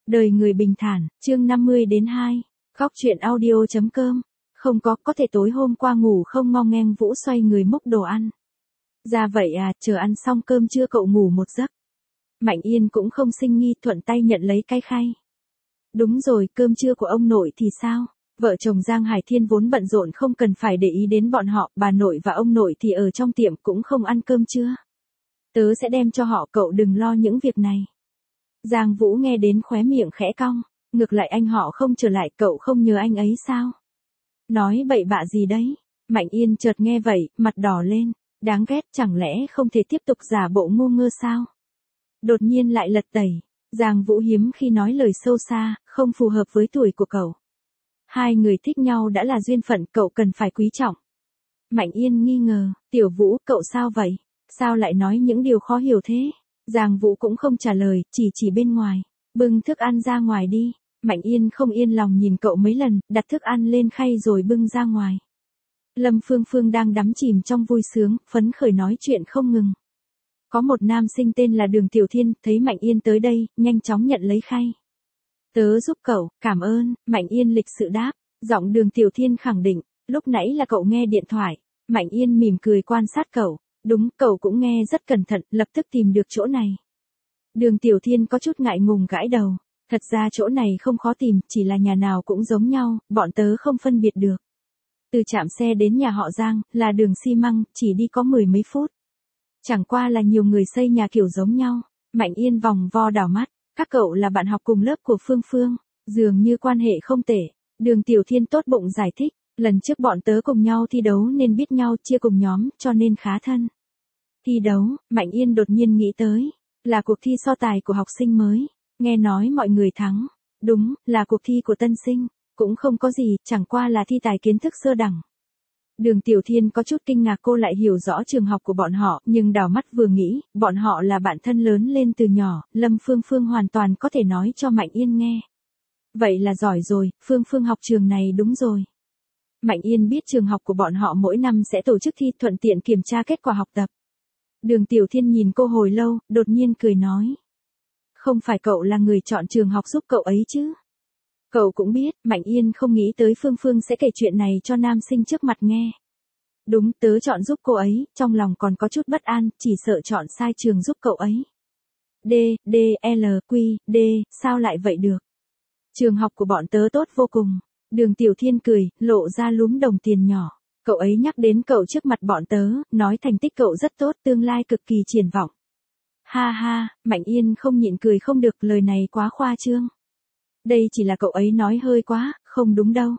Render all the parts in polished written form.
Đời người bình thản, chương 50 đến 2. Góc truyện audio.com. Không có thể tối hôm qua ngủ không ngon ngheng Vũ xoay người múc đồ ăn. Ra vậy à, chờ ăn xong cơm trưa cậu ngủ một giấc. Mạnh Yên cũng không sinh nghi, thuận tay nhận lấy cái khay. Đúng rồi, cơm trưa của ông nội thì sao? Vợ chồng Giang Hải Thiên vốn bận rộn không cần phải để ý đến bọn họ, bà nội và ông nội thì ở trong tiệm cũng không ăn cơm trưa. Tớ sẽ đem cho họ, cậu đừng lo những việc này. Giang Vũ nghe đến khóe miệng khẽ cong, ngược lại anh họ không trở lại, cậu không nhớ anh ấy sao? Nói bậy bạ gì đấy? Mạnh Yên chợt nghe vậy, mặt đỏ lên, đáng ghét, chẳng lẽ không thể tiếp tục giả bộ ngu ngơ sao? Đột nhiên lại lật tẩy, Giang Vũ hiếm khi nói lời sâu xa, không phù hợp với tuổi của cậu. Hai người thích nhau đã là duyên phận, cậu cần phải quý trọng. Mạnh Yên nghi ngờ, Tiểu Vũ, cậu sao vậy? Sao lại nói những điều khó hiểu thế? Giang Vũ cũng không trả lời, chỉ bên ngoài. Bưng thức ăn ra ngoài đi. Mạnh Yên không yên lòng nhìn cậu mấy lần, đặt thức ăn lên khay rồi bưng ra ngoài. Lâm Phương Phương đang đắm chìm trong vui sướng, phấn khởi nói chuyện không ngừng. Có một nam sinh tên là Đường Tiểu Thiên, thấy Mạnh Yên tới đây, nhanh chóng nhận lấy khay. Tớ giúp cậu, cảm ơn, Mạnh Yên lịch sự đáp. Giọng Đường Tiểu Thiên khẳng định, lúc nãy là cậu nghe điện thoại. Mạnh Yên mỉm cười quan sát cậu. Đúng, cậu cũng nghe rất cẩn thận, lập tức tìm được chỗ này. Đường Tiểu Thiên có chút ngại ngùng gãi đầu. Thật ra chỗ này không khó tìm, chỉ là nhà nào cũng giống nhau, bọn tớ không phân biệt được. Từ trạm xe đến nhà họ Giang, là đường xi măng, chỉ đi có 10 mấy phút. Chẳng qua là nhiều người xây nhà kiểu giống nhau. Mạnh Yên vòng vo đảo mắt, các cậu là bạn học cùng lớp của Phương Phương, dường như quan hệ không tệ. Đường Tiểu Thiên tốt bụng giải thích. Lần trước bọn tớ cùng nhau thi đấu nên biết nhau, chia cùng nhóm, cho nên khá thân. Thi đấu, Mạnh Yên đột nhiên nghĩ tới, là cuộc thi so tài của học sinh mới. Nghe nói mọi người thắng. Đúng, là cuộc thi của tân sinh. Cũng không có gì, chẳng qua là thi tài kiến thức sơ đẳng. Đường Tiểu Thiên có chút kinh ngạc, cô lại hiểu rõ trường học của bọn họ, nhưng đảo mắt vừa nghĩ, bọn họ là bạn thân lớn lên từ nhỏ, Lâm Phương Phương hoàn toàn có thể nói cho Mạnh Yên nghe. Vậy là giỏi rồi, Phương Phương học trường này đúng rồi. Mạnh Yên biết trường học của bọn họ mỗi năm sẽ tổ chức thi, thuận tiện kiểm tra kết quả học tập. Đường Tiểu Thiên nhìn cô hồi lâu, đột nhiên cười nói. Không phải cậu là người chọn trường học giúp cậu ấy chứ? Cậu cũng biết, Mạnh Yên không nghĩ tới Phương Phương sẽ kể chuyện này cho nam sinh trước mặt nghe. Đúng, tớ chọn giúp cô ấy, trong lòng còn có chút bất an, chỉ sợ chọn sai trường giúp cậu ấy. D, sao lại vậy được? Trường học của bọn tớ tốt vô cùng. Đường Tiểu Thiên cười, lộ ra lúm đồng tiền nhỏ. Cậu ấy nhắc đến cậu trước mặt bọn tớ, nói thành tích cậu rất tốt, tương lai cực kỳ triển vọng. Ha ha, Mạnh Yên không nhịn cười không được, lời này quá khoa trương. Đây chỉ là cậu ấy nói hơi quá, không đúng đâu.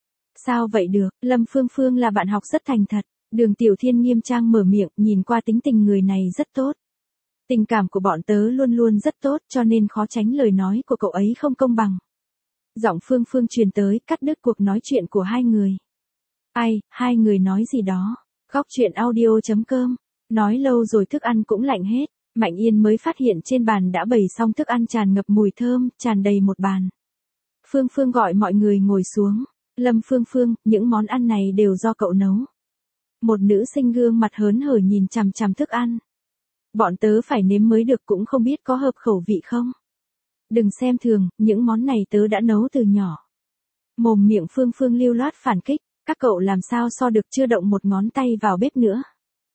Sao vậy được, Lâm Phương Phương là bạn học rất thành thật. Đường Tiểu Thiên nghiêm trang mở miệng, nhìn qua tính tình người này rất tốt. Tình cảm của bọn tớ luôn luôn rất tốt, cho nên khó tránh lời nói của cậu ấy không công bằng. Giọng Phương Phương truyền tới, cắt đứt cuộc nói chuyện của hai người. Ai, hai người nói gì đó? Góc truyện audio.com. Nói lâu rồi thức ăn cũng lạnh hết. Mạnh Yên mới phát hiện trên bàn đã bày xong thức ăn tràn ngập mùi thơm, tràn đầy một bàn. Phương Phương gọi mọi người ngồi xuống. Lâm Phương Phương, những món ăn này đều do cậu nấu. Một nữ sinh gương mặt hớn hở nhìn chằm chằm thức ăn. Bọn tớ phải nếm mới được, cũng không biết có hợp khẩu vị không. Đừng xem thường, những món này tớ đã nấu từ nhỏ. Mồm miệng Phương Phương lưu loát phản kích, các cậu làm sao so được, chưa động một ngón tay vào bếp nữa.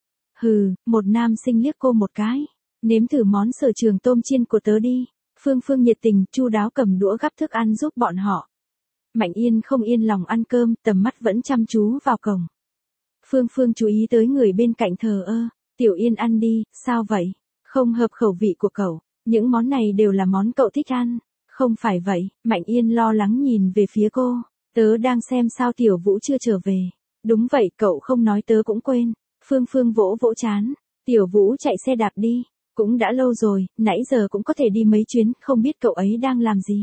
Hừ, một nam sinh liếc cô một cái. Nếm thử món sở trường tôm chiên của tớ đi. Phương Phương nhiệt tình, chu đáo cầm đũa gắp thức ăn giúp bọn họ. Mạnh Yên không yên lòng ăn cơm, tầm mắt vẫn chăm chú vào cổng. Phương Phương chú ý tới người bên cạnh thờ ơ. Tiểu Yên ăn đi, sao vậy? Không hợp khẩu vị của cậu. Những món này đều là món cậu thích ăn. Không phải vậy, Mạnh Yên lo lắng nhìn về phía cô. Tớ đang xem sao Tiểu Vũ chưa trở về. Đúng vậy, cậu không nói tớ cũng quên. Phương Phương vỗ vỗ trán. Tiểu Vũ chạy xe đạp đi. Cũng đã lâu rồi, nãy giờ cũng có thể đi mấy chuyến, không biết cậu ấy đang làm gì.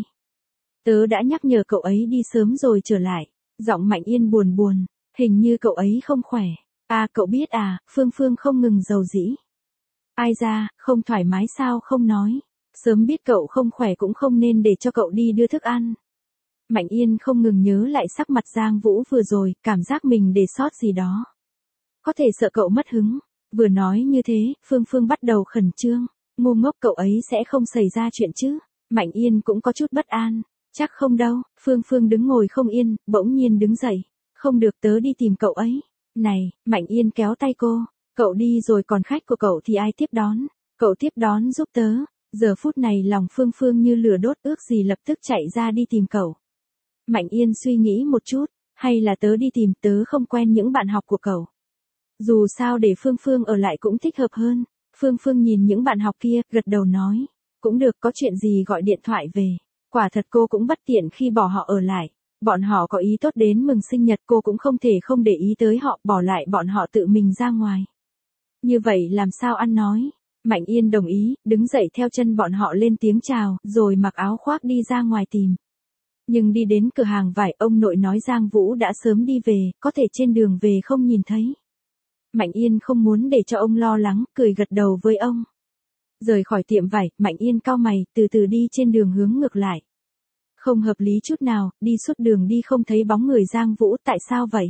Tớ đã nhắc nhở cậu ấy đi sớm rồi trở lại. Giọng Mạnh Yên buồn buồn, hình như cậu ấy không khỏe. À cậu biết à, Phương Phương không ngừng dầu dĩ. Ai ra, không thoải mái sao không nói. Sớm biết cậu không khỏe cũng không nên để cho cậu đi đưa thức ăn. Mạnh Yên không ngừng nhớ lại sắc mặt Giang Vũ vừa rồi, cảm giác mình để sót gì đó. Có thể sợ cậu mất hứng. Vừa nói như thế, Phương Phương bắt đầu khẩn trương. Ngu ngốc, cậu ấy sẽ không xảy ra chuyện chứ. Mạnh Yên cũng có chút bất an. Chắc không đâu, Phương Phương đứng ngồi không yên, bỗng nhiên đứng dậy. Không được, tớ đi tìm cậu ấy. Này, Mạnh Yên kéo tay cô. Cậu đi rồi còn khách của cậu thì ai tiếp đón? Cậu tiếp đón giúp tớ. Giờ phút này lòng Phương Phương như lửa đốt, ước gì lập tức chạy ra đi tìm cậu. Mạnh Yên suy nghĩ một chút, hay là tớ đi tìm, tớ không quen những bạn học của cậu. Dù sao để Phương Phương ở lại cũng thích hợp hơn. Phương Phương nhìn những bạn học kia, gật đầu nói. Cũng được, có chuyện gì gọi điện thoại về. Quả thật cô cũng bất tiện khi bỏ họ ở lại. Bọn họ có ý tốt đến mừng sinh nhật, cô cũng không thể không để ý tới họ, bỏ lại bọn họ tự mình ra ngoài. Như vậy làm sao ăn nói. Mạnh Yên đồng ý, đứng dậy theo chân bọn họ lên tiếng chào, rồi mặc áo khoác đi ra ngoài tìm. Nhưng đi đến cửa hàng vải, ông nội nói Giang Vũ đã sớm đi về, có thể trên đường về không nhìn thấy. Mạnh Yên không muốn để cho ông lo lắng, cười gật đầu với ông. Rời khỏi tiệm vải, Mạnh Yên cau mày, từ từ đi trên đường hướng ngược lại. Không hợp lý chút nào, đi suốt đường đi không thấy bóng người Giang Vũ, tại sao vậy?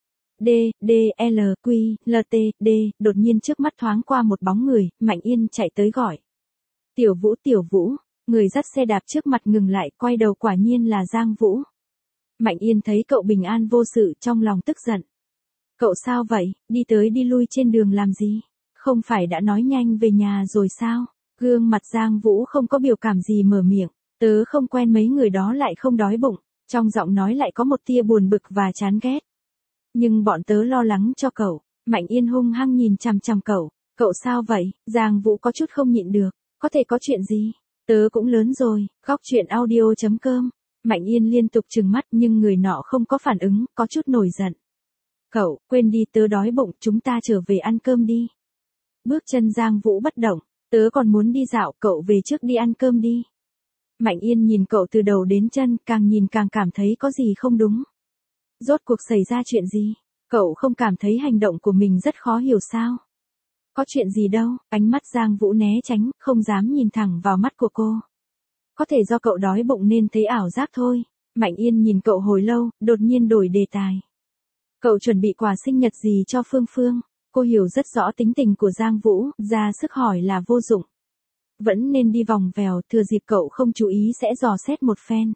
D, đột nhiên trước mắt thoáng qua một bóng người, Mạnh Yên chạy tới gọi. Tiểu Vũ, người dắt xe đạp trước mặt ngừng lại, quay đầu quả nhiên là Giang Vũ. Mạnh Yên thấy cậu bình an vô sự, trong lòng tức giận. Cậu sao vậy, đi tới đi lui trên đường làm gì? Không phải đã nói nhanh về nhà rồi sao? Gương mặt Giang Vũ không có biểu cảm gì mở miệng. Tớ không quen mấy người đó, lại không đói bụng. Trong giọng nói lại có một tia buồn bực và chán ghét. Nhưng bọn tớ lo lắng cho cậu. Mạnh Yên hung hăng nhìn chằm chằm cậu. Cậu sao vậy? Giang Vũ có chút không nhịn được. Có thể có chuyện gì? Tớ cũng lớn rồi. Góc chuyện audio.com. Mạnh Yên liên tục trừng mắt nhưng người nọ không có phản ứng, có chút nổi giận. Cậu, quên đi, tớ đói bụng, chúng ta trở về ăn cơm đi. Bước chân Giang Vũ bất động. Tớ còn muốn đi dạo, cậu về trước đi ăn cơm đi. Mạnh Yên nhìn cậu từ đầu đến chân, càng nhìn càng cảm thấy có gì không đúng. Rốt cuộc xảy ra chuyện gì? Cậu không cảm thấy hành động của mình rất khó hiểu sao? Có chuyện gì đâu, ánh mắt Giang Vũ né tránh, không dám nhìn thẳng vào mắt của cô. Có thể do cậu đói bụng nên thấy ảo giác thôi. Mạnh Yên nhìn cậu hồi lâu, đột nhiên đổi đề tài. Cậu chuẩn bị quà sinh nhật gì cho Phương Phương? Cô hiểu rất rõ tính tình của Giang Vũ, ra sức hỏi là vô dụng. Vẫn nên đi vòng vèo, thừa dịp cậu không chú ý sẽ dò xét một phen.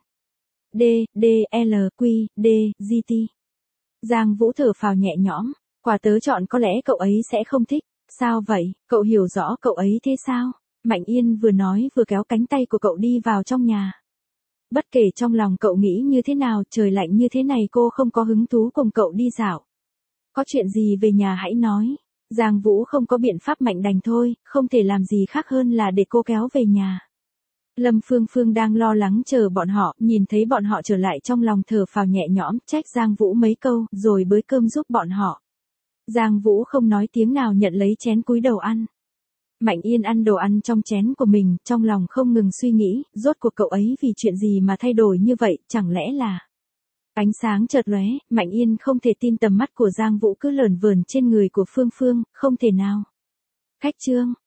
D. Giang Vũ thở phào nhẹ nhõm, quà tớ chọn có lẽ cậu ấy sẽ không thích. Sao vậy, cậu hiểu rõ cậu ấy thế sao? Mạnh Yên vừa nói vừa kéo cánh tay của cậu đi vào trong nhà. Bất kể trong lòng cậu nghĩ như thế nào, trời lạnh như thế này cô không có hứng thú cùng cậu đi dạo. Có chuyện gì về nhà hãy nói. Giang Vũ không có biện pháp, mạnh đành thôi, không thể làm gì khác hơn là để cô kéo về nhà. Lâm Phương Phương đang lo lắng chờ bọn họ, nhìn thấy bọn họ trở lại trong lòng thở phào nhẹ nhõm, trách Giang Vũ mấy câu, rồi bới cơm giúp bọn họ. Giang Vũ không nói tiếng nào nhận lấy chén cúi đầu ăn. Mạnh Yên ăn đồ ăn trong chén của mình, trong lòng không ngừng suy nghĩ, rốt cuộc cậu ấy vì chuyện gì mà thay đổi như vậy, chẳng lẽ là... Ánh sáng chợt lóe, Mạnh Yên không thể tin tầm mắt của Giang Vũ cứ lởn vởn trên người của Phương Phương, không thể nào. Khách Trương,